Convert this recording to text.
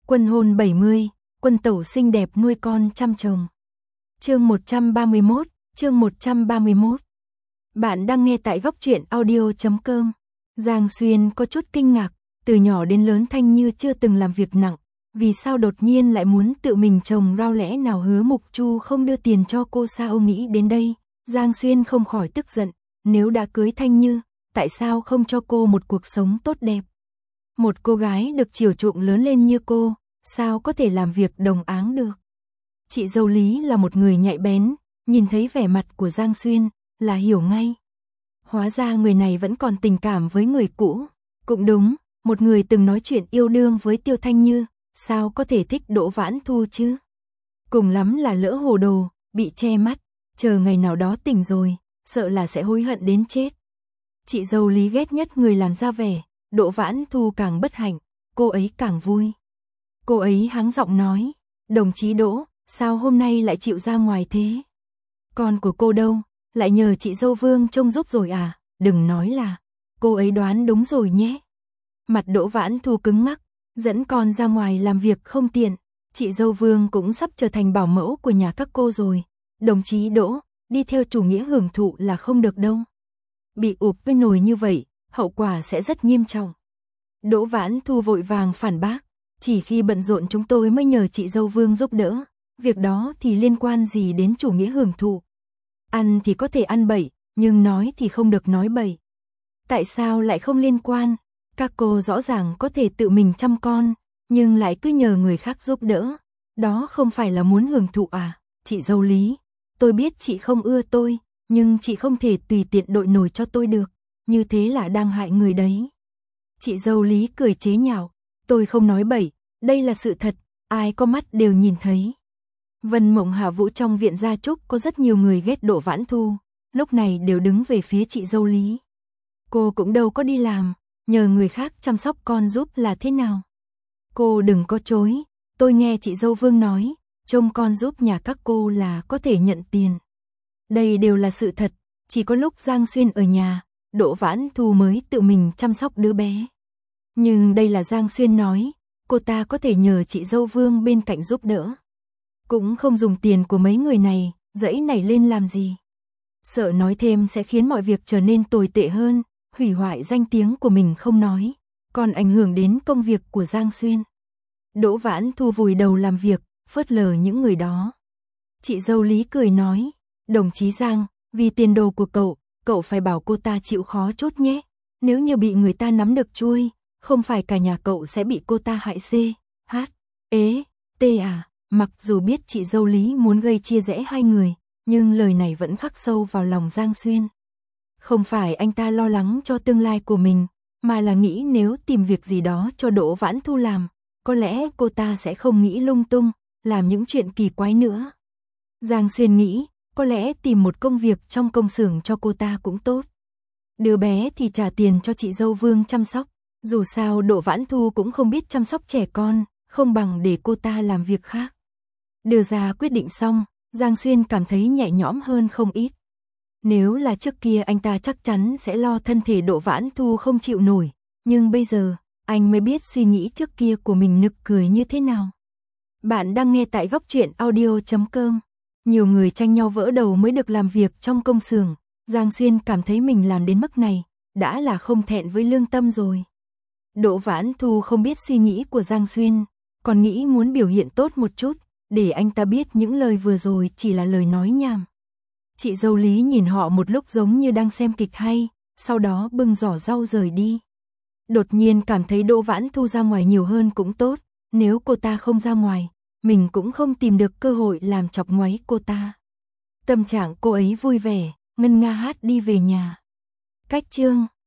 Quân hôn 70, quân tẩu xinh đẹp nuôi con chăm chồng. Chương 131, chương 131. Bạn đang nghe tại góc truyện audio.com. Giang Xuyên có chút kinh ngạc, từ nhỏ đến lớn Thanh Như chưa từng làm việc nặng, vì sao đột nhiên lại muốn tự mình trồng rau, lẽ nào Hứa Mục Chu không đưa tiền cho cô sao? Nghĩ đến đây, Giang Xuyên không khỏi tức giận, nếu đã cưới Thanh Như, tại sao không cho cô một cuộc sống tốt đẹp? Một cô gái được chiều chuộng lớn lên như cô, sao có thể làm việc đồng áng được? Chị dâu Lý là một người nhạy bén, nhìn thấy vẻ mặt của Giang Xuyên, là hiểu ngay. Hóa ra người này vẫn còn tình cảm với người cũ. Cũng đúng, một người từng nói chuyện yêu đương với Tiêu Thanh Như, sao có thể thích Đỗ Vãn Thu chứ? Cùng lắm là lỡ hồ đồ, bị che mắt, chờ ngày nào đó tỉnh rồi, sợ là sẽ hối hận đến chết. Chị dâu Lý ghét nhất người làm ra vẻ, Đỗ Vãn Thu càng bất hạnh, cô ấy càng vui. Cô ấy hắng giọng nói, đồng chí Đỗ, sao hôm nay lại chịu ra ngoài thế? Con của cô đâu, lại nhờ chị dâu Vương trông giúp rồi à? Đừng nói là, cô ấy đoán đúng rồi nhé. Mặt Đỗ Vãn Thu cứng ngắc, dẫn con ra ngoài làm việc không tiện, chị dâu Vương cũng sắp trở thành bảo mẫu của nhà các cô rồi. Đồng chí Đỗ, đi theo chủ nghĩa hưởng thụ là không được đâu. Bị ụp với nồi như vậy, hậu quả sẽ rất nghiêm trọng. Đỗ Vãn Thu vội vàng phản bác, chỉ khi bận rộn chúng tôi mới nhờ chị dâu Vương giúp đỡ, việc đó thì liên quan gì đến chủ nghĩa hưởng thụ. Ăn thì có thể ăn bậy, nhưng nói thì không được nói bậy. Tại sao lại không liên quan? Các cô rõ ràng có thể tự mình chăm con, nhưng lại cứ nhờ người khác giúp đỡ. Đó không phải là muốn hưởng thụ à? Chị dâu Lý, tôi biết chị không ưa tôi, nhưng chị không thể tùy tiện đội nổi cho tôi được, như thế là đang hại người đấy. Chị dâu Lý cười chế nhạo, tôi không nói bậy, đây là sự thật, ai có mắt đều nhìn thấy. Vân Mộng Hạ Vũ trong viện gia trúc có rất nhiều người ghét Đỗ Vãn Thu, lúc này đều đứng về phía chị dâu Lý. Cô cũng đâu có đi làm, nhờ người khác chăm sóc con giúp là thế nào? Cô đừng có chối, tôi nghe chị dâu Vương nói, trông con giúp nhà các cô là có thể nhận tiền. Đây đều là sự thật, chỉ có lúc Giang Xuyên ở nhà, Đỗ Vãn Thu mới tự mình chăm sóc đứa bé. Nhưng đây là Giang Xuyên nói, cô ta có thể nhờ chị dâu Vương bên cạnh giúp đỡ. Cũng không dùng tiền của mấy người này, dẫy nảy lên làm gì. Sợ nói thêm sẽ khiến mọi việc trở nên tồi tệ hơn, hủy hoại danh tiếng của mình không nói, còn ảnh hưởng đến công việc của Giang Xuyên. Đỗ Vãn Thu vùi đầu làm việc, phớt lờ những người đó. Chị dâu Lý cười nói, đồng chí Giang, vì tiền đồ của cậu phải bảo cô ta chịu khó chút nhé. Nếu như bị người ta nắm được chuôi, không phải cả nhà cậu sẽ bị cô ta hại à. Mặc dù biết chị dâu Lý muốn gây chia rẽ hai người, nhưng lời này vẫn khắc sâu vào lòng Giang Xuyên. Không phải anh ta lo lắng cho tương lai của mình, mà là nghĩ nếu tìm việc gì đó cho Đỗ Vãn Thu làm, có lẽ cô ta sẽ không nghĩ lung tung, làm những chuyện kỳ quái nữa. Giang Xuyên nghĩ, có lẽ tìm một công việc trong công xưởng cho cô ta cũng tốt. Đứa bé thì trả tiền cho chị dâu Vương chăm sóc, dù sao Đỗ Vãn Thu cũng không biết chăm sóc trẻ con, không bằng để cô ta làm việc khác. Đưa ra quyết định xong, Giang Xuyên cảm thấy nhẹ nhõm hơn không ít. Nếu là trước kia anh ta chắc chắn sẽ lo thân thể Đỗ Vãn Thu không chịu nổi, nhưng bây giờ, anh mới biết suy nghĩ trước kia của mình nực cười như thế nào. Bạn đang nghe tại góc truyện audio.com. Nhiều người tranh nhau vỡ đầu mới được làm việc trong công xưởng, Giang Xuyên cảm thấy mình làm đến mức này, đã là không thẹn với lương tâm rồi. Đỗ Vãn Thu không biết suy nghĩ của Giang Xuyên, còn nghĩ muốn biểu hiện tốt một chút, để anh ta biết những lời vừa rồi chỉ là lời nói nhảm. Chị dâu Lý nhìn họ một lúc giống như đang xem kịch hay, sau đó bưng giỏ rau rời đi. Đột nhiên cảm thấy Đỗ Vãn Thu ra ngoài nhiều hơn cũng tốt, nếu cô ta không ra ngoài, mình cũng không tìm được cơ hội làm chọc ngoáy cô ta. Tâm trạng cô ấy vui vẻ, ngân nga hát đi về nhà. Cách chương